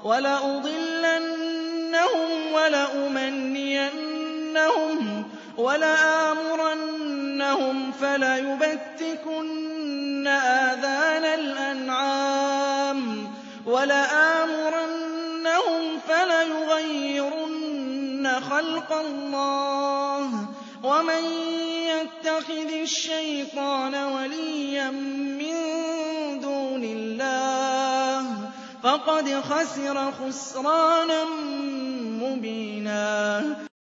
وَلَأُضِلَّنَّهُمْ وَلَأُمَنِّيَنَّهُمْ وَلَآمُرَنَّهُمْ فَلَيُبَتِّكُنَّ آذَانَ الْأَنْعَامِ وَلَآمُرَنَّهُمْ فَلَيُغَيِّرُنَّ خَلْقَ اللَّهِ ۚ وَمَن يَتَّخِذِ الشَّيْطَانَ وَلِيًّا مِّن دُونِ اللَّهِ فَقَدْ خَسِرَ خُسْرَانًا مُّبِينًا